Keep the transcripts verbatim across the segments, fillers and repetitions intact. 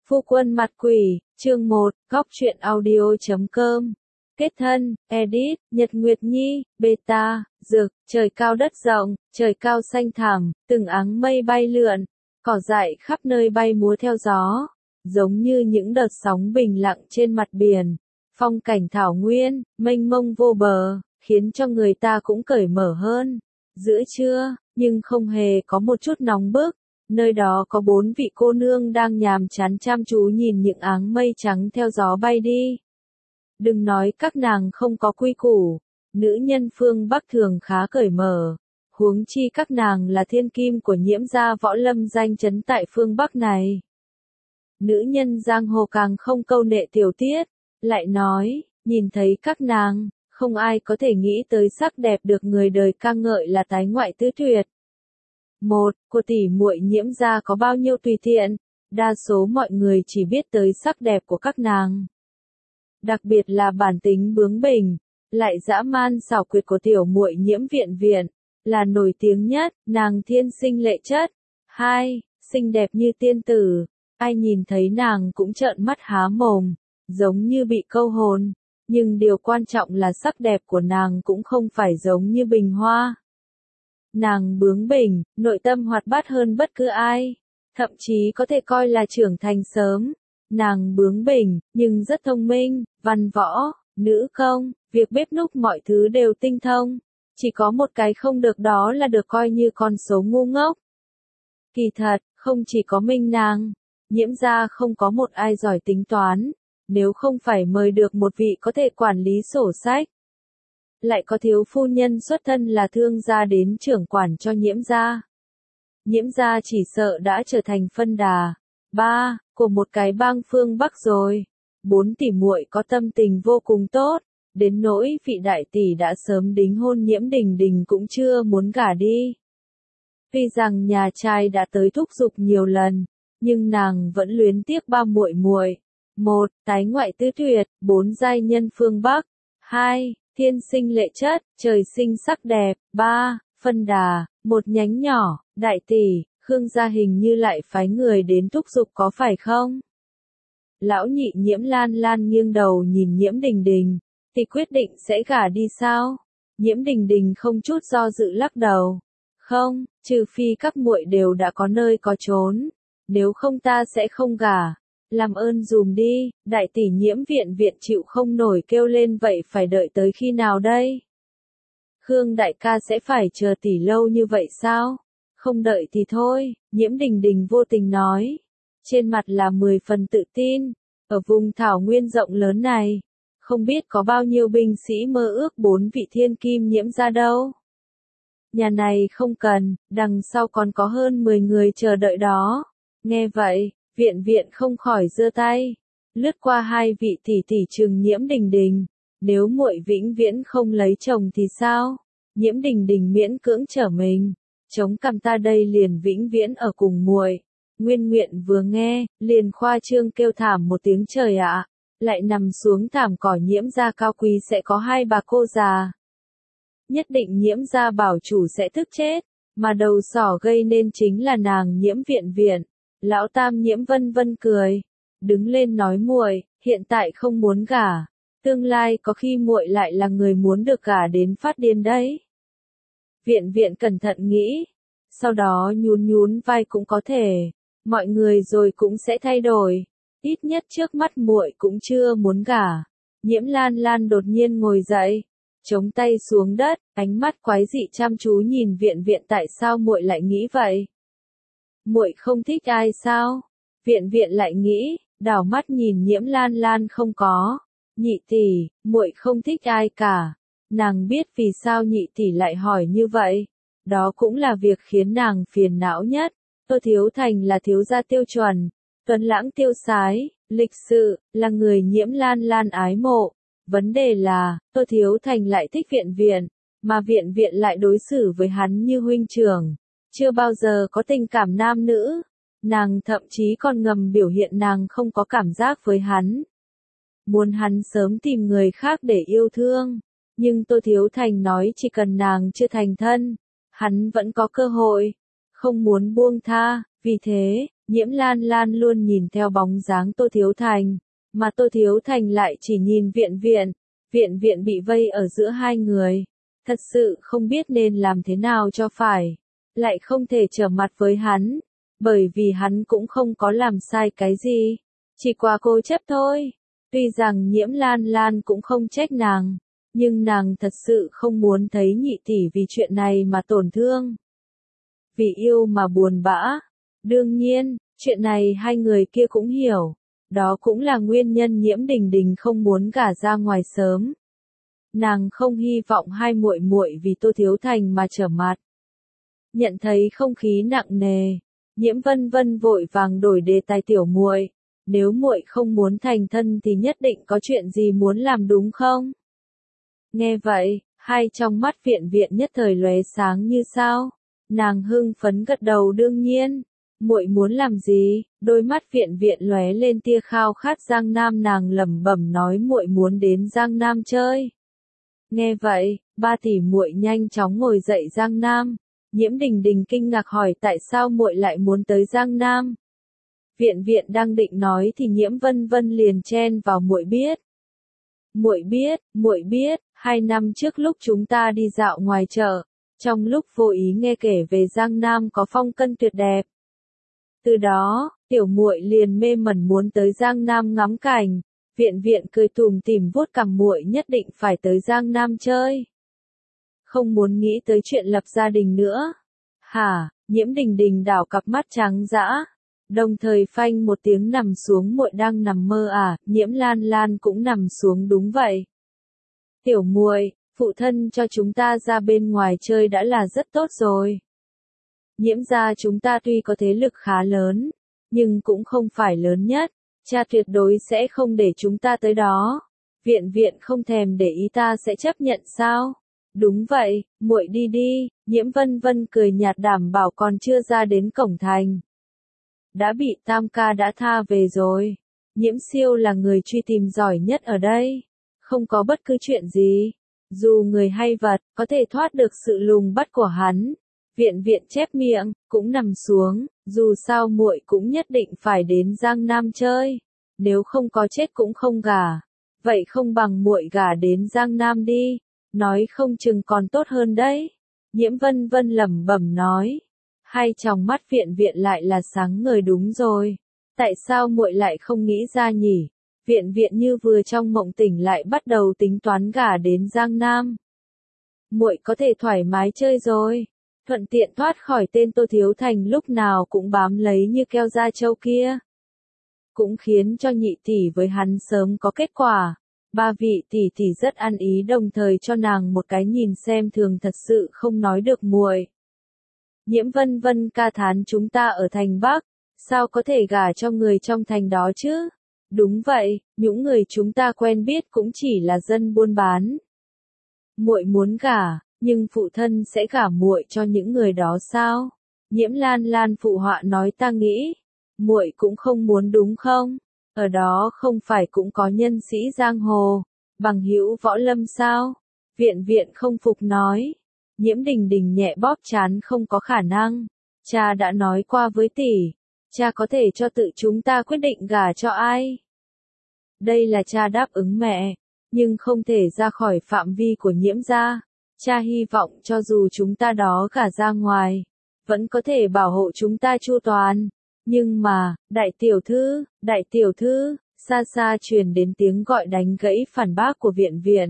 Phu quân mặt quỷ, chương một, góc truyện audio.com. Kết thân, edit, Nhật Nguyệt Nhi, beta, dược, trời cao đất rộng, trời cao xanh thẳm, từng áng mây bay lượn, cỏ dại khắp nơi bay múa theo gió, giống như những đợt sóng bình lặng trên mặt biển. Phong cảnh thảo nguyên, mênh mông vô bờ, khiến cho người ta cũng cởi mở hơn. Giữa trưa, nhưng không hề có một chút nóng bức. Nơi đó có bốn vị cô nương đang nhàm chán chăm chú nhìn những áng mây trắng theo gió bay đi. Đừng nói các nàng không có quy củ, nữ nhân phương Bắc thường khá cởi mở, huống chi các nàng là thiên kim của Nhiễm gia võ lâm danh chấn tại phương Bắc này. Nữ nhân giang hồ càng không câu nệ tiểu tiết, lại nói, nhìn thấy các nàng, không ai có thể nghĩ tới sắc đẹp được người đời ca ngợi là tái ngoại tứ tuyệt. Một, của tỷ muội Nhiễm gia có bao nhiêu tùy tiện, đa số mọi người chỉ biết tới sắc đẹp của các nàng. Đặc biệt là bản tính bướng bỉnh, lại dã man xảo quyệt của tiểu muội Nhiễm Viện Viện, là nổi tiếng nhất, nàng thiên sinh lệ chất. Hai, xinh đẹp như tiên tử, ai nhìn thấy nàng cũng trợn mắt há mồm, giống như bị câu hồn, nhưng điều quan trọng là sắc đẹp của nàng cũng không phải giống như bình hoa. Nàng bướng bỉnh, nội tâm hoạt bát hơn bất cứ ai, thậm chí có thể coi là trưởng thành sớm. Nàng bướng bỉnh, nhưng rất thông minh, văn võ, nữ công, việc bếp núc mọi thứ đều tinh thông. Chỉ có một cái không được, đó là được coi như con số ngu ngốc. Kỳ thật, không chỉ có mình nàng, Nhiễm gia không có một ai giỏi tính toán, nếu không phải mời được một vị có thể quản lý sổ sách. Lại có thiếu phu nhân xuất thân là thương gia đến trưởng quản cho Nhiễm gia. Nhiễm gia chỉ sợ đã trở thành phân đà, ba, của một cái bang phương Bắc rồi. Bốn tỷ muội có tâm tình vô cùng tốt, đến nỗi vị đại tỷ đã sớm đính hôn Nhiễm Đình Đình cũng chưa muốn gả đi. Tuy rằng nhà trai đã tới thúc giục nhiều lần, nhưng nàng vẫn luyến tiếc ba muội muội. Một, tái ngoại tứ tuyệt, bốn giai nhân phương Bắc. Hai, thiên sinh lệ chất, trời sinh sắc đẹp. Ba, phân đà, một nhánh nhỏ, đại tỷ, Khương gia hình như lại phái người đến thúc giục có phải không? Lão nhị Nhiễm Lan Lan nghiêng đầu nhìn Nhiễm Đình Đình, thì quyết định sẽ gả đi sao? Nhiễm Đình Đình không chút do dự lắc đầu. Không, trừ phi các muội đều đã có nơi có chốn, nếu không ta sẽ không gả. Làm ơn dùm đi, đại tỷ Nhiễm Viện Viện chịu không nổi kêu lên, vậy phải đợi tới khi nào đây? Khương đại ca sẽ phải chờ tỷ lâu như vậy sao? Không đợi thì thôi, Nhiễm Đình Đình vô tình nói. Trên mặt là mười phần tự tin, ở vùng thảo nguyên rộng lớn này, không biết có bao nhiêu binh sĩ mơ ước bốn vị thiên kim Nhiễm gia đâu. Nhà này không cần, đằng sau còn có hơn mười người chờ đợi đó. Nghe vậy, Viện Viện không khỏi giơ tay, lướt qua hai vị tỷ tỷ trừng Nhiễm Đình Đình. Nếu muội vĩnh viễn không lấy chồng thì sao? Nhiễm Đình Đình miễn cưỡng trở mình, chống cằm, ta đây liền vĩnh viễn ở cùng muội. Nguyên Nguyện vừa nghe, liền khoa trương kêu thảm một tiếng, trời ạ, lại nằm xuống thảm cỏ. Nhiễm gia cao quý sẽ có hai bà cô già. Nhất định Nhiễm gia bảo chủ sẽ tức chết, mà đầu sỏ gây nên chính là nàng Nhiễm Viện Viện. Lão tam Nhiễm Vân Vân cười, đứng lên nói, muội, hiện tại không muốn gả, tương lai có khi muội lại là người muốn được gả đến phát điên đấy. Viện Viện cẩn thận nghĩ, sau đó nhún nhún vai, cũng có thể, mọi người rồi cũng sẽ thay đổi, ít nhất trước mắt muội cũng chưa muốn gả. Nhiễm Lan Lan đột nhiên ngồi dậy, chống tay xuống đất, ánh mắt quái dị chăm chú nhìn Viện Viện, tại sao muội lại nghĩ vậy? Muội không thích ai sao? Viện Viện lại nghĩ, đảo mắt nhìn Nhiễm Lan Lan, không có. Nhị tỷ, muội không thích ai cả. Nàng biết vì sao nhị tỷ lại hỏi như vậy. Đó cũng là việc khiến nàng phiền não nhất. Tô Thiếu Thành là thiếu gia tiêu chuẩn, tuấn lãng tiêu sái, lịch sự, là người Nhiễm Lan Lan ái mộ. Vấn đề là, Tô Thiếu Thành lại thích Viện Viện, mà Viện Viện lại đối xử với hắn như huynh trưởng. Chưa bao giờ có tình cảm nam nữ. Nàng thậm chí còn ngầm biểu hiện nàng không có cảm giác với hắn. Muốn hắn sớm tìm người khác để yêu thương. Nhưng Tô Thiếu Thành nói chỉ cần nàng chưa thành thân, hắn vẫn có cơ hội. Không muốn buông tha, vì thế, Nhiễm Lan Lan luôn nhìn theo bóng dáng Tô Thiếu Thành, mà Tô Thiếu Thành lại chỉ nhìn Viện Viện. Viện Viện bị vây ở giữa hai người, thật sự không biết nên làm thế nào cho phải, lại không thể trở mặt với hắn, bởi vì hắn cũng không có làm sai cái gì, chỉ qua cố chấp thôi. Tuy rằng Nhiễm Lan Lan cũng không trách nàng, nhưng nàng thật sự không muốn thấy nhị tỷ vì chuyện này mà tổn thương. Vì yêu mà buồn bã. Đương nhiên, chuyện này hai người kia cũng hiểu, đó cũng là nguyên nhân Nhiễm Đình Đình không muốn gả ra ngoài sớm. Nàng không hy vọng hai muội muội vì Tô Thiếu Thành mà trở mặt. Nhận thấy không khí nặng nề, Nhiễm Vân Vân vội vàng đổi đề tài. Tiểu muội, nếu muội không muốn thành thân thì nhất định có chuyện gì muốn làm đúng không? Nghe vậy, hai trong mắt Viện Viện nhất thời lóe sáng như sao. Nàng hưng phấn gật đầu. Đương nhiên, muội muốn làm gì? Đôi mắt Viện Viện lóe lên tia khao khát Giang Nam. Nàng lẩm bẩm nói muội muốn đến Giang Nam chơi. Nghe vậy, ba tỷ muội nhanh chóng ngồi dậy. Giang Nam. Nhiễm Đình Đình kinh ngạc hỏi tại sao muội lại muốn tới Giang Nam? Viện Viện đang định nói thì Nhiễm Vân Vân liền chen vào. Muội biết. Muội biết, muội biết, hai năm trước lúc chúng ta đi dạo ngoài chợ, trong lúc vô ý nghe kể về Giang Nam có phong cảnh tuyệt đẹp. Từ đó, tiểu muội liền mê mẩn muốn tới Giang Nam ngắm cảnh. Viện Viện cười tủm tỉm vuốt cằm. Muội nhất định phải tới Giang Nam chơi. Không muốn nghĩ tới chuyện lập gia đình nữa. Hả? Nhiễm Đình Đình đảo cặp mắt trắng dã, đồng thời phanh một tiếng nằm xuống. Muội đang nằm mơ à? Nhiễm Lan Lan cũng nằm xuống. Đúng vậy. Tiểu muội, phụ thân cho chúng ta ra bên ngoài chơi đã là rất tốt rồi. Nhiễm gia chúng ta tuy có thế lực khá lớn, nhưng cũng không phải lớn nhất, cha tuyệt đối sẽ không để chúng ta tới đó. Viện Viện không thèm để ý ta sẽ chấp nhận sao? Đúng vậy, muội đi đi. Nhiễm Vân Vân cười nhạt đảm bảo còn chưa ra đến cổng thành, đã bị Tam ca đã tha về rồi. Nhiễm Siêu là người truy tìm giỏi nhất ở đây, không có bất cứ chuyện gì, dù người hay vật, có thể thoát được sự lùng bắt của hắn. Viện Viện chép miệng, cũng nằm xuống, dù sao muội cũng nhất định phải đến Giang Nam chơi, nếu không có chết cũng không gả. Vậy không bằng muội gả đến Giang Nam đi, nói không chừng còn tốt hơn đấy. Nhiễm Vân Vân lẩm bẩm nói. Hai tròng mắt Viện Viện lại là sáng ngời. Đúng rồi, tại sao muội lại không nghĩ ra nhỉ? Viện Viện như vừa trong mộng tỉnh lại bắt đầu tính toán gả đến Giang Nam. Muội có thể thoải mái chơi rồi, thuận tiện thoát khỏi tên Tô Thiếu Thành lúc nào cũng bám lấy như keo da trâu kia. Cũng khiến cho nhị tỷ với hắn sớm có kết quả. Ba vị tỷ tỷ rất ăn ý, đồng thời cho nàng một cái nhìn xem thường thật sự không nói được. Muội. Nhiễm Vân Vân ca thán chúng ta ở thành Bắc, sao có thể gả cho người trong thành đó chứ? Đúng vậy, những người chúng ta quen biết cũng chỉ là dân buôn bán. Muội muốn gả, nhưng phụ thân sẽ gả muội cho những người đó sao? Nhiễm Lan Lan phụ họa nói. Ta nghĩ, muội cũng không muốn đúng không? Ở đó không phải cũng có nhân sĩ giang hồ, bằng hữu võ lâm sao? Viện Viện không phục nói. Nhiễm Đình Đình nhẹ bóp trán. Không có khả năng, cha đã nói qua với tỷ, cha có thể cho tự chúng ta quyết định gả cho ai. Đây là cha đáp ứng mẹ, nhưng không thể ra khỏi phạm vi của Nhiễm gia. Cha hy vọng cho dù chúng ta đó gả ra ngoài, vẫn có thể bảo hộ chúng ta chu toàn. Nhưng mà, đại tiểu thư, đại tiểu thư, xa xa truyền đến tiếng gọi đánh gãy phản bác của Viện Viện.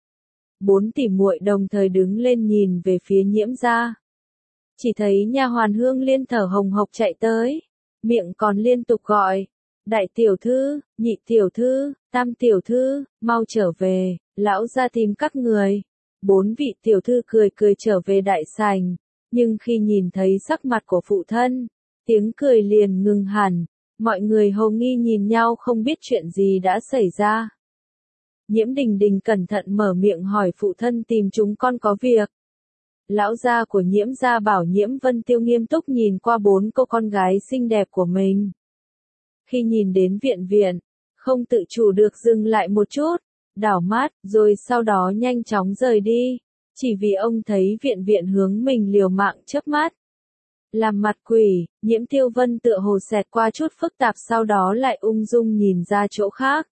Bốn tỷ muội đồng thời đứng lên nhìn về phía Nhiễm gia. Chỉ thấy nha hoàn Hương Liên thở hồng hộc chạy tới, miệng còn liên tục gọi. Đại tiểu thư, nhị tiểu thư, tam tiểu thư, mau trở về, lão gia tìm các người. Bốn vị tiểu thư cười cười trở về đại sảnh, nhưng khi nhìn thấy sắc mặt của phụ thân, tiếng cười liền ngừng hẳn. Mọi người hồ nghi nhìn nhau không biết chuyện gì đã xảy ra. Nhiễm Đình Đình cẩn thận mở miệng hỏi phụ thân tìm chúng con có việc. Lão gia của Nhiễm gia bảo Nhiễm Vân Tiêu nghiêm túc nhìn qua bốn cô con gái xinh đẹp của mình. Khi nhìn đến Viện Viện, không tự chủ được dừng lại một chút, đảo mắt, rồi sau đó nhanh chóng rời đi, chỉ vì ông thấy Viện Viện hướng mình liều mạng chớp mắt. Làm mặt quỷ, Nhiễm Tiêu Vân tựa hồ xẹt qua chút phức tạp sau đó lại ung dung nhìn ra chỗ khác.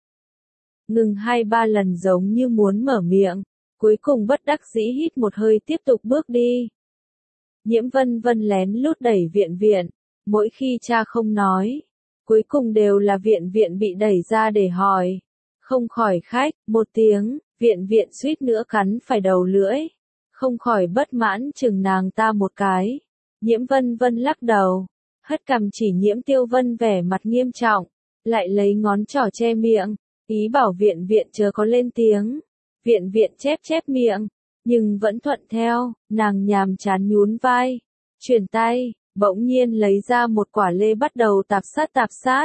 Ngừng hai ba lần giống như muốn mở miệng, cuối cùng bất đắc dĩ hít một hơi tiếp tục bước đi. Nhiễm Vân Vân lén lút đẩy Viện Viện, mỗi khi cha không nói, cuối cùng đều là Viện Viện bị đẩy ra để hỏi. Không khỏi khách, một tiếng, Viện Viện suýt nữa cắn phải đầu lưỡi, không khỏi bất mãn chừng nàng ta một cái. Nhiễm Vân Vân lắc đầu, hất cằm chỉ Nhiễm Tiêu Vân vẻ mặt nghiêm trọng, lại lấy ngón trỏ che miệng, ý bảo Viện Viện chớ có lên tiếng. Viện Viện chép chép miệng, nhưng vẫn thuận theo, nàng nhàm chán nhún vai, chuyển tay, bỗng nhiên lấy ra một quả lê bắt đầu tạp sát tạp sát.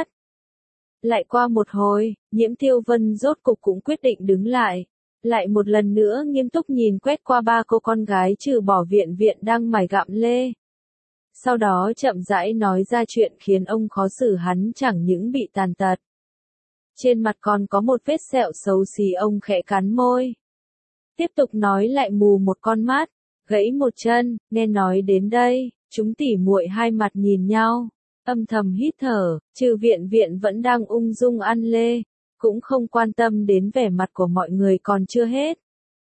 Lại qua một hồi, Nhiễm Tiêu Vân rốt cục cũng quyết định đứng lại, lại một lần nữa nghiêm túc nhìn quét qua ba cô con gái trừ bỏ Viện Viện đang mải gặm lê. Sau đó chậm rãi nói ra chuyện khiến ông khó xử hắn chẳng những bị tàn tật. Trên mặt còn có một vết sẹo xấu xí, ông khẽ cắn môi. Tiếp tục nói lại mù một con mắt, gãy một chân, nghe nói đến đây, chúng tỉ muội hai mặt nhìn nhau, âm thầm hít thở, trừ Viện Viện vẫn đang ung dung ăn lê, cũng không quan tâm đến vẻ mặt của mọi người còn chưa hết.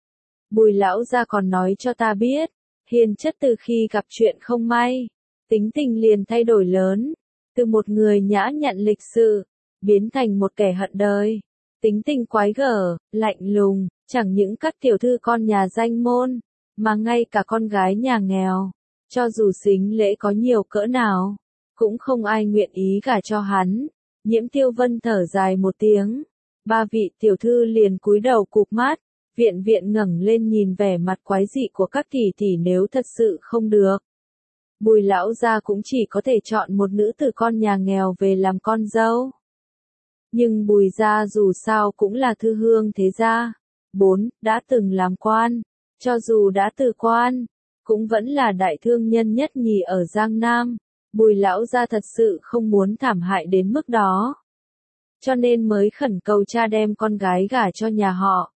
Bùi lão gia còn nói cho ta biết, Hiền chất từ khi gặp chuyện không may, tính tình liền thay đổi lớn, từ một người nhã nhặn lịch sự, biến thành một kẻ hận đời, tính tình quái gở, lạnh lùng, chẳng những các tiểu thư con nhà danh môn, mà ngay cả con gái nhà nghèo, cho dù sính lễ có nhiều cỡ nào, cũng không ai nguyện ý gả cho hắn. Nhiễm Tiêu Vân thở dài một tiếng, ba vị tiểu thư liền cúi đầu cụp mắt, Viện Viện ngẩng lên nhìn vẻ mặt quái dị của các tỷ tỷ, nếu thật sự không được, Bùi lão gia cũng chỉ có thể chọn một nữ tử con nhà nghèo về làm con dâu. Nhưng Bùi gia dù sao cũng là thư hương thế gia, bốn, đã từng làm quan, cho dù đã từ quan, cũng vẫn là đại thương nhân nhất nhì ở Giang Nam. Bùi lão gia thật sự không muốn thảm hại đến mức đó, cho nên mới khẩn cầu cha đem con gái gả cho nhà họ.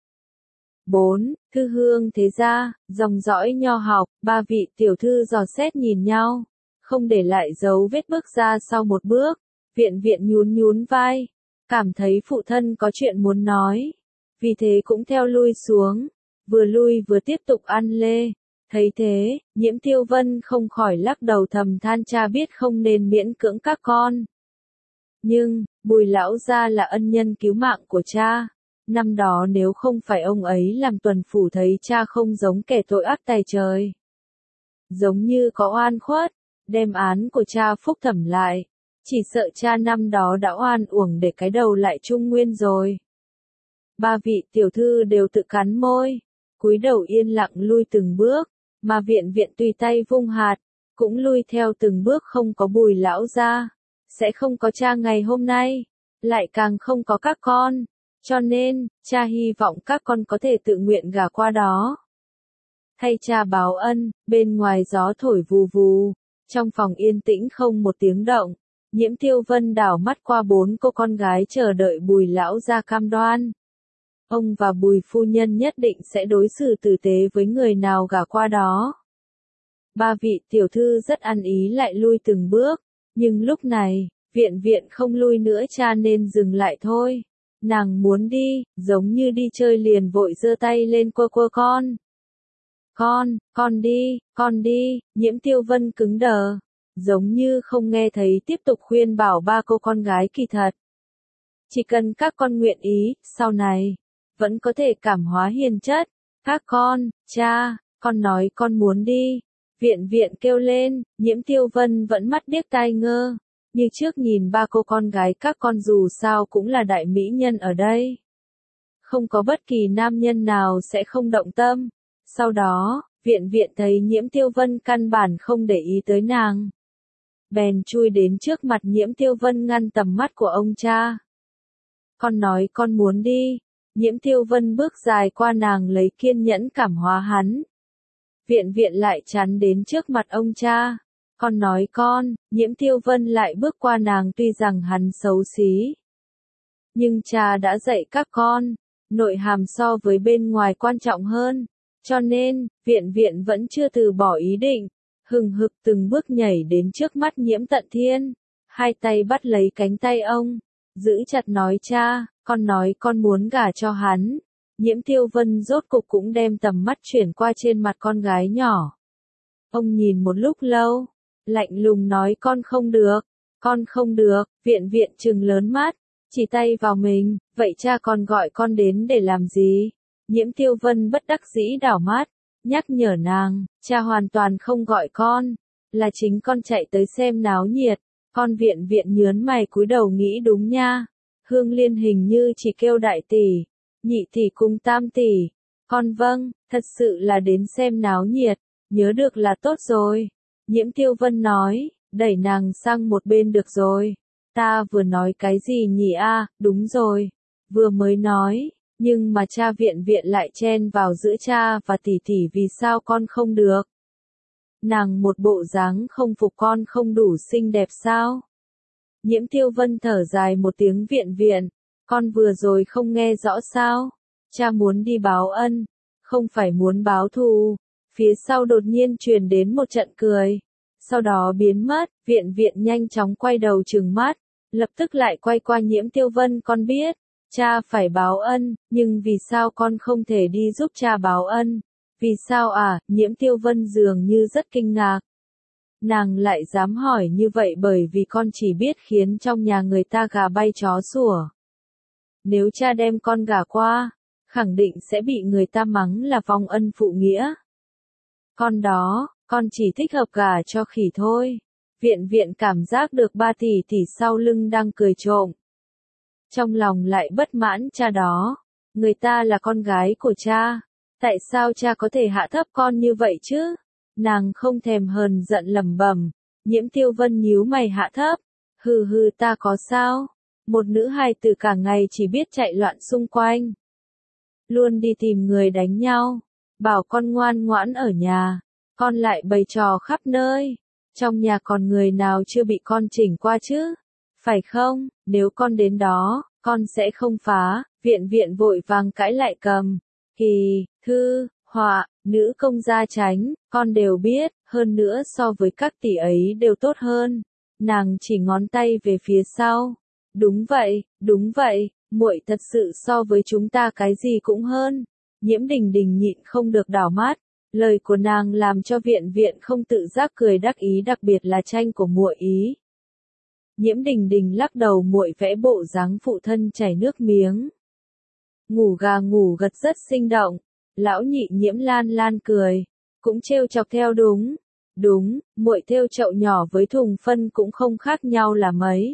bốn. Thư hương thế gia, dòng dõi nho học, ba vị tiểu thư dò xét nhìn nhau, không để lại dấu vết bước ra sau một bước. Viện Viện nhún nhún vai, cảm thấy phụ thân có chuyện muốn nói, vì thế cũng theo lui xuống, vừa lui vừa tiếp tục ăn lê. Thấy thế, Nhiễm Tiêu Vân không khỏi lắc đầu thầm than, cha biết không nên miễn cưỡng các con. Nhưng, Bùi lão gia là ân nhân cứu mạng của cha. Năm đó nếu không phải ông ấy làm tuần phủ thấy cha không giống kẻ tội ác tày trời, giống như có oan khuất, đem án của cha phúc thẩm lại, chỉ sợ cha năm đó đã oan uổng để cái đầu lại trung nguyên rồi. Ba vị tiểu thư đều tự cắn môi, cúi đầu yên lặng lui từng bước, mà Viện Viện tùy tay vung hạt, cũng lui theo từng bước. Không có Bùi lão gia, sẽ không có cha ngày hôm nay, lại càng không có các con. Cho nên, cha hy vọng các con có thể tự nguyện gả qua đó. Thay cha báo ân, bên ngoài gió thổi vù vù, trong phòng yên tĩnh không một tiếng động. Nhiễm Tiêu Vân đảo mắt qua bốn cô con gái chờ đợi Bùi lão gia cam đoan. Ông và Bùi phu nhân nhất định sẽ đối xử tử tế với người nào gả qua đó. Ba vị tiểu thư rất ăn ý lại lui từng bước, nhưng lúc này, Viện Viện không lui nữa, cha nên dừng lại thôi. Nàng muốn đi, giống như đi chơi liền vội giơ tay lên quơ quơ con. Con, con đi, con đi, Nhiễm Tiêu Vân cứng đờ, giống như không nghe thấy, tiếp tục khuyên bảo ba cô con gái, kỳ thật. Chỉ cần các con nguyện ý, sau này, vẫn có thể cảm hóa hiền chất. Các con, cha, con nói con muốn đi. Viện Viện kêu lên, Nhiễm Tiêu Vân vẫn mắt điếc tai ngơ. Như trước nhìn ba cô con gái các con dù sao cũng là đại mỹ nhân ở đây. Không có bất kỳ nam nhân nào sẽ không động tâm. Sau đó, Viện Viện thấy Nhiễm Tiêu Vân căn bản không để ý tới nàng, bèn chui đến trước mặt Nhiễm Tiêu Vân ngăn tầm mắt của ông cha. Con nói con muốn đi. Nhiễm Tiêu Vân bước dài qua nàng lấy kiên nhẫn cảm hóa hắn. Viện Viện lại chắn đến trước mặt ông cha. Con nói con, Nhiễm Tiêu Vân lại bước qua nàng, tuy rằng hắn xấu xí, nhưng cha đã dạy các con, nội hàm so với bên ngoài quan trọng hơn, cho nên, Viện Viện vẫn chưa từ bỏ ý định. hừng hực từng bước nhảy đến trước mắt Nhiễm Tận Thiên, hai tay bắt lấy cánh tay ông, giữ chặt nói cha, con nói con muốn gả cho hắn. Nhiễm Tiêu Vân rốt cục cũng đem tầm mắt chuyển qua trên mặt con gái nhỏ. Ông nhìn một lúc lâu, lạnh lùng nói con không được, con không được, Viện Viện trừng lớn mắt, chỉ tay vào mình, vậy cha còn gọi con đến để làm gì? Nhiễm Tiêu Vân bất đắc dĩ đảo mắt, nhắc nhở nàng, cha hoàn toàn không gọi con, là chính con chạy tới xem náo nhiệt. Con Viện Viện nhớn mày cúi đầu nghĩ đúng nha, Hương Liên hình như chỉ kêu đại tỷ, nhị tỷ cùng tam tỷ. Con vâng, thật sự là đến xem náo nhiệt, nhớ được là tốt rồi. Nhiễm Tiêu Vân nói, đẩy nàng sang một bên được rồi. Ta vừa nói cái gì nhỉ a? À, đúng rồi, vừa mới nói, nhưng mà cha Viện Viện lại chen vào giữa cha và tỷ tỷ vì sao con không được? Nàng một bộ dáng không phục con không đủ xinh đẹp sao? Nhiễm Tiêu Vân thở dài một tiếng Viện Viện, con vừa rồi không nghe rõ sao? Cha muốn đi báo ân, không phải muốn báo thù. Phía sau đột nhiên truyền đến một trận cười, sau đó biến mất. Viện Viện nhanh chóng quay đầu trừng mắt, lập tức lại quay qua Nhiễm Tiêu Vân, con biết, cha phải báo ân, nhưng vì sao con không thể đi giúp cha báo ân? Vì sao à? Nhiễm Tiêu Vân dường như rất kinh ngạc. Nàng lại dám hỏi như vậy bởi vì con chỉ biết khiến trong nhà người ta gà bay chó sủa. Nếu cha đem con gả qua, khẳng định sẽ bị người ta mắng là vong ân phụ nghĩa. Con đó, con chỉ thích hợp gả cho khỉ thôi. Viện Viện cảm giác được ba tỷ tỷ sau lưng đang cười trộm. Trong lòng lại bất mãn cha đó, người ta là con gái của cha, tại sao cha có thể hạ thấp con như vậy chứ? Nàng không thèm hờn giận lẩm bẩm. Nhiễm Tiêu Vân nhíu mày hạ thấp, hừ hừ ta có sao? Một nữ hài tử cả ngày chỉ biết chạy loạn xung quanh, luôn đi tìm người đánh nhau, bảo con ngoan ngoãn ở nhà, con lại bày trò khắp nơi. Trong nhà còn người nào chưa bị con chỉnh qua chứ? Phải không? Nếu con đến đó, con sẽ không phá. Viện Viện vội vàng cãi lại cầm. Kỳ, thư, họa, nữ công gia tránh, con đều biết, hơn nữa so với các tỷ ấy đều tốt hơn. Nàng chỉ ngón tay về phía sau. Đúng vậy, đúng vậy, muội thật sự so với chúng ta cái gì cũng hơn. Nhiễm Đình Đình nhịn không được đảo mắt. Lời của nàng làm cho Viện Viện không tự giác cười đắc ý, đặc biệt là tranh của muội ý. Nhiễm Đình Đình lắc đầu, muội vẽ bộ dáng phụ thân chảy nước miếng. Ngủ gà ngủ gật rất sinh động. Lão nhị Nhiễm Lan Lan cười, cũng trêu chọc theo đúng. Đúng, muội thêu chậu nhỏ với thùng phân cũng không khác nhau là mấy.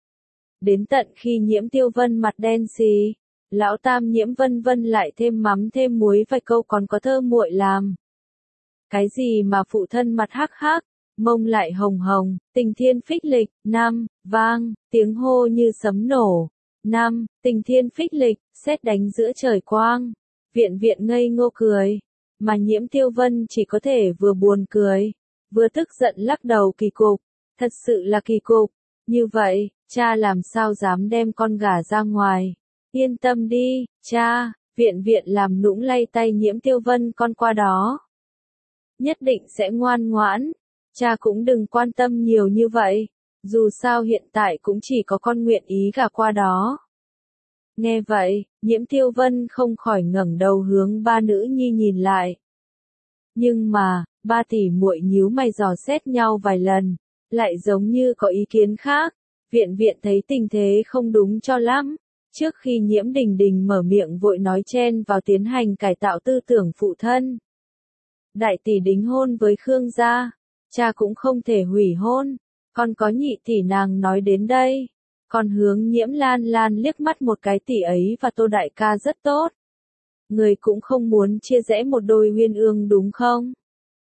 Đến tận khi Nhiễm Tiêu Vân mặt đen xì, lão tam Nhiễm Vân Vân lại thêm mắm thêm muối vài câu còn có thơ muội làm. Cái gì mà phụ thân mặt hắc hắc, mông lại hồng hồng, tình thiên phích lịch, năm, vang, tiếng hô như sấm nổ. Năm, tình thiên phích lịch, sét đánh giữa trời quang. Viện Viện ngây ngô cười, mà Nhiễm Tiêu Vân chỉ có thể vừa buồn cười, vừa tức giận lắc đầu, kỳ cục, thật sự là kỳ cục. Như vậy, cha làm sao dám đem con gả ra ngoài? Yên tâm đi, cha. Viện Viện làm nũng lay tay Nhiễm Tiêu Vân, con qua đó nhất định sẽ ngoan ngoãn. Cha cũng đừng quan tâm nhiều như vậy, dù sao hiện tại cũng chỉ có con nguyện ý gả qua đó. Nghe vậy, Nhiễm Tiêu Vân không khỏi ngẩng đầu hướng ba nữ nhi nhìn lại. Nhưng mà, ba tỷ muội nhíu mày dò xét nhau vài lần, lại giống như có ý kiến khác. Viện Viện thấy tình thế không đúng cho lắm, trước khi Nhiễm Đình Đình mở miệng vội nói chen vào tiến hành cải tạo tư tưởng phụ thân. Đại tỷ đính hôn với Khương gia, cha cũng không thể hủy hôn, còn có nhị tỷ nàng nói đến đây, còn hướng Nhiễm Lan Lan liếc mắt một cái, tỷ ấy và Tô đại ca rất tốt. Người cũng không muốn chia rẽ một đôi uyên ương đúng không?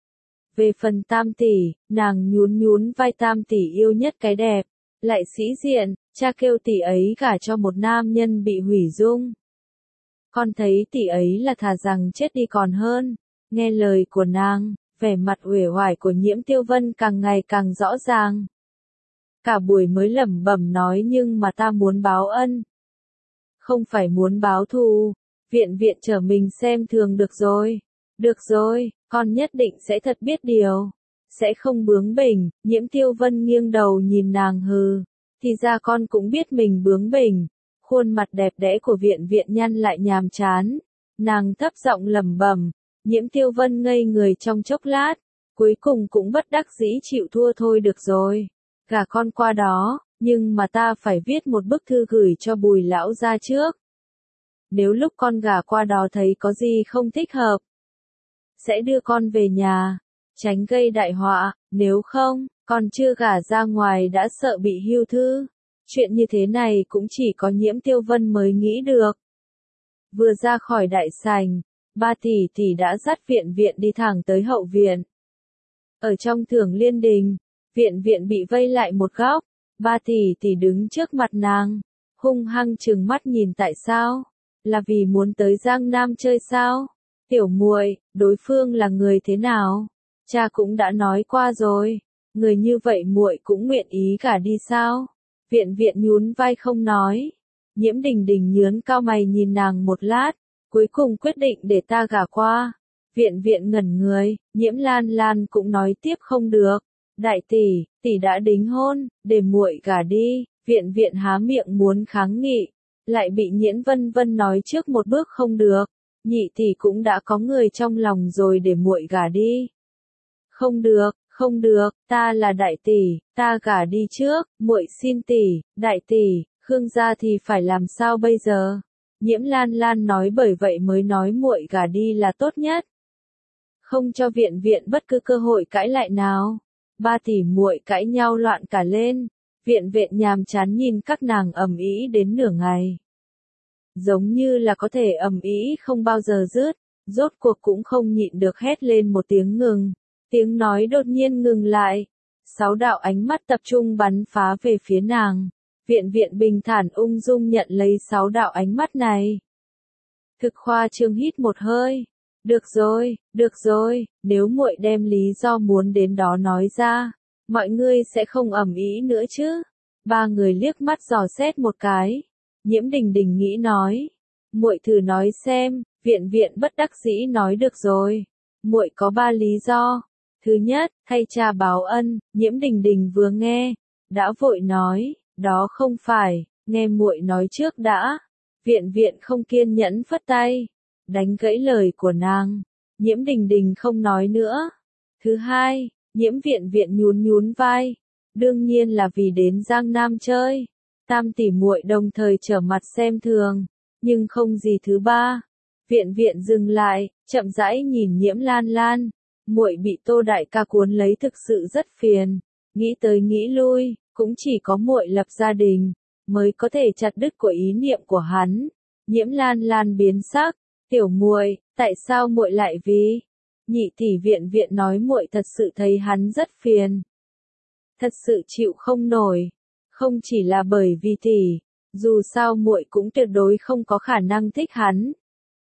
Về phần tam tỷ, nàng nhún nhún vai, tam tỷ yêu nhất cái đẹp, lại sĩ diện, cha kêu tỷ ấy gả cho một nam nhân bị hủy dung. Con thấy tỷ ấy là thà rằng chết đi còn hơn. Nghe lời của nàng, vẻ mặt uể oải của Nhiễm Tiêu Vân càng ngày càng rõ ràng. Cả buổi mới lẩm bẩm nói, nhưng mà ta muốn báo ân, không phải muốn báo thù. Viện Viện trở mình xem thường, được rồi, được rồi, con nhất định sẽ thật biết điều. sẽ không bướng bỉnh. Nhiễm Tiêu Vân nghiêng đầu nhìn nàng hừ, thì ra con cũng biết mình bướng bỉnh. Khuôn mặt đẹp đẽ của Viện Viện nhăn lại nhàm chán, nàng thấp giọng lẩm bẩm. Nhiễm Tiêu Vân ngây người trong chốc lát, cuối cùng cũng bất đắc dĩ chịu thua thôi được rồi. Gả con qua đó, nhưng mà ta phải viết một bức thư gửi cho Bùi lão gia trước. Nếu lúc con gả qua đó thấy có gì không thích hợp, sẽ đưa con về nhà, tránh gây đại họa, nếu không, con chưa gả ra ngoài đã sợ bị hưu thư. Chuyện như thế này cũng chỉ có Nhiễm Tiêu Vân mới nghĩ được. Vừa ra khỏi đại sảnh, ba tỷ tỷ đã dắt Viện Viện đi thẳng tới hậu viện. Ở trong Thưởng Liên Đình, Viện Viện bị vây lại một góc, ba tỷ tỷ đứng trước mặt nàng, hung hăng trừng mắt nhìn. Tại sao? Là vì muốn tới Giang Nam chơi sao? Tiểu muội, đối phương là người thế nào? Cha cũng đã nói qua rồi, người như vậy muội cũng nguyện ý gả đi sao? Viện Viện nhún vai không nói. Nhiễm Đình Đình nhướng cao mày nhìn nàng một lát, cuối cùng quyết định để ta gả qua. Viện Viện ngẩn người, Nhiễm Lan Lan cũng nói tiếp không được. Đại tỷ, tỷ đã đính hôn, để muội gả đi. Viện Viện há miệng muốn kháng nghị, lại bị Nhiễm Vân Vân nói trước một bước không được. Nhị tỷ cũng đã có người trong lòng rồi, để muội gả đi. Không được, không được, ta là đại tỷ, ta gả đi trước, muội xin tỷ. Đại tỷ, Khương gia thì phải làm sao bây giờ? Nhiễm Lan Lan nói bởi vậy mới nói muội gả đi là tốt nhất. Không cho Viện Viện bất cứ cơ hội cãi lại nào. Ba tỷ muội cãi nhau loạn cả lên. Viện Viện nhàm chán nhìn các nàng ầm ĩ đến nửa ngày. Giống như là có thể ầm ĩ không bao giờ dứt, rốt cuộc cũng không nhịn được hét lên một tiếng ngừng. Tiếng nói đột nhiên ngừng lại. Sáu đạo ánh mắt tập trung bắn phá về phía nàng. Viện Viện bình thản ung dung nhận lấy sáu đạo ánh mắt này. Thực khoa trương hít một hơi. Được rồi, được rồi, nếu muội đem lý do muốn đến đó nói ra, mọi người sẽ không ầm ĩ nữa chứ. Ba người liếc mắt dò xét một cái. Nhiễm Đình Đình nghĩ nói, muội thử nói xem. Viện Viện bất đắc dĩ nói được rồi, muội có ba lý do. Thứ nhất, thay cha báo ân. Nhiễm Đình Đình vừa nghe, đã vội nói, đó không phải, nghe muội nói trước đã. Viện Viện không kiên nhẫn phất tay, đánh gãy lời của nàng. Nhiễm Đình Đình không nói nữa. Thứ hai, Nhiễm Viện Viện nhún nhún vai, đương nhiên là vì đến Giang Nam chơi. Tam tỷ muội đồng thời trở mặt xem thường, nhưng không gì thứ ba. Viện Viện dừng lại, chậm rãi nhìn Nhiễm Lan Lan. Muội bị Tô đại ca cuốn lấy thực sự rất phiền, nghĩ tới nghĩ lui, cũng chỉ có muội lập gia đình mới có thể chặt đứt của ý niệm của hắn. Nhiễm Lan Lan biến sắc, tiểu muội, tại sao muội lại vì? Nhị tỷ Viện Viện nói muội thật sự thấy hắn rất phiền, thật sự chịu không nổi, không chỉ là bởi vì tỷ, dù sao muội cũng tuyệt đối không có khả năng thích hắn.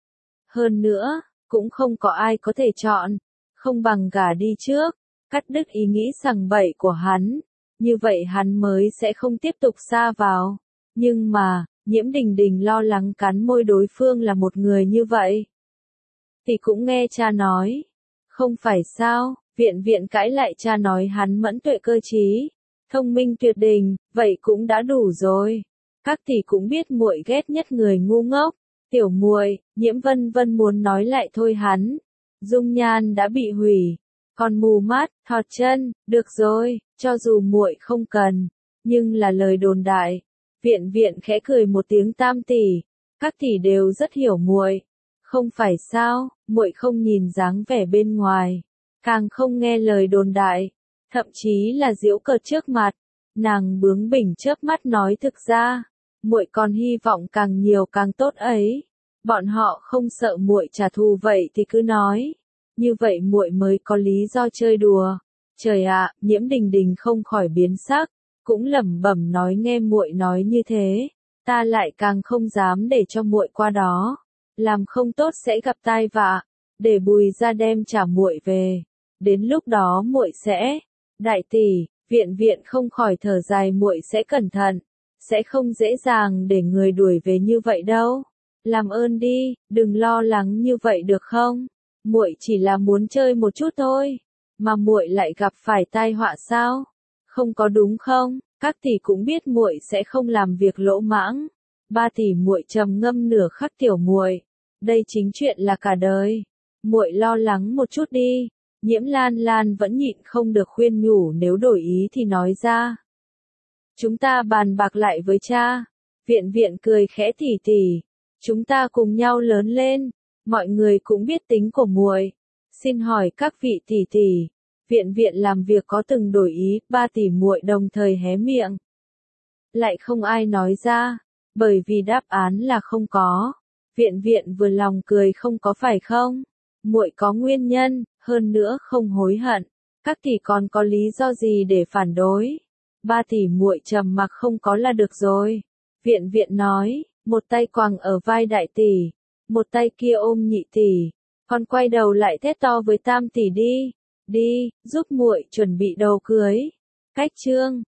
Hơn nữa, cũng không có ai có thể chọn, không bằng gả đi trước, cắt đứt ý nghĩ sằng bậy của hắn, như vậy hắn mới sẽ không tiếp tục sa vào. Nhưng mà, Nhiễm Đình Đình lo lắng cắn môi đối phương là một người như vậy. Thì cũng nghe cha nói, không phải sao? Viện Viện cãi lại cha nói hắn mẫn tuệ cơ trí, thông minh tuyệt đình, vậy cũng đã đủ rồi. Các tỷ cũng biết muội ghét nhất người ngu ngốc. Tiểu muội, Nhiễm Vân Vân muốn nói lại thôi hắn. Dung nhan đã bị hủy, còn mù mắt, thọt chân, được rồi, cho dù muội không cần, nhưng là lời đồn đại. Viện Viện khẽ cười một tiếng. Tam tỷ, các tỷ đều rất hiểu muội, không phải sao? Muội không nhìn dáng vẻ bên ngoài, càng không nghe lời đồn đại, thậm chí là giễu cợt trước mặt. Nàng bướng bỉnh chớp mắt nói, thực ra, muội còn hy vọng càng nhiều càng tốt ấy. Bọn họ không sợ muội trả thù vậy thì cứ nói, như vậy muội mới có lý do chơi đùa. Trời ạ, Nhiễm Đình Đình không khỏi biến sắc, cũng lẩm bẩm nói, nghe muội nói như thế, ta lại càng không dám để cho muội qua đó, làm không tốt sẽ gặp tai vạ, để Bùi gia đem trả muội về. Đến lúc đó muội sẽ, đại tỷ, Viện Viện không khỏi thở dài, muội sẽ cẩn thận, sẽ không dễ dàng để người đuổi về như vậy đâu. Làm ơn đi, đừng lo lắng như vậy được không? Muội chỉ là muốn chơi một chút thôi. mà muội lại gặp phải tai họa sao? Không có đúng không? Các tỷ cũng biết muội sẽ không làm việc lỗ mãng. Ba tỷ muội trầm ngâm nửa khắc tiểu muội, đây chính chuyện là cả đời. Muội lo lắng một chút đi. Nhiễm Lan Lan vẫn nhịn không được khuyên nhủ nếu đổi ý thì nói ra. Chúng ta bàn bạc lại với cha. Viện viện cười khẽ tỉ tỉ. Chúng ta cùng nhau lớn lên. Mọi người cũng biết tính của muội. Xin hỏi các vị tỷ tỷ. Viện viện làm việc có từng đổi ý, ba tỷ muội đồng thời hé miệng. Lại không ai nói ra. Bởi vì đáp án là không có. Viện viện vừa lòng cười không có phải không? Muội có nguyên nhân, hơn nữa không hối hận. Các tỷ còn có lý do gì để phản đối? Ba tỷ muội trầm mặc không có là được rồi. Viện viện nói, một tay quàng ở vai đại tỷ, một tay kia ôm nhị tỷ, còn quay đầu lại thét to với tam tỷ đi, đi, giúp muội chuẩn bị đồ cưới. Cách chương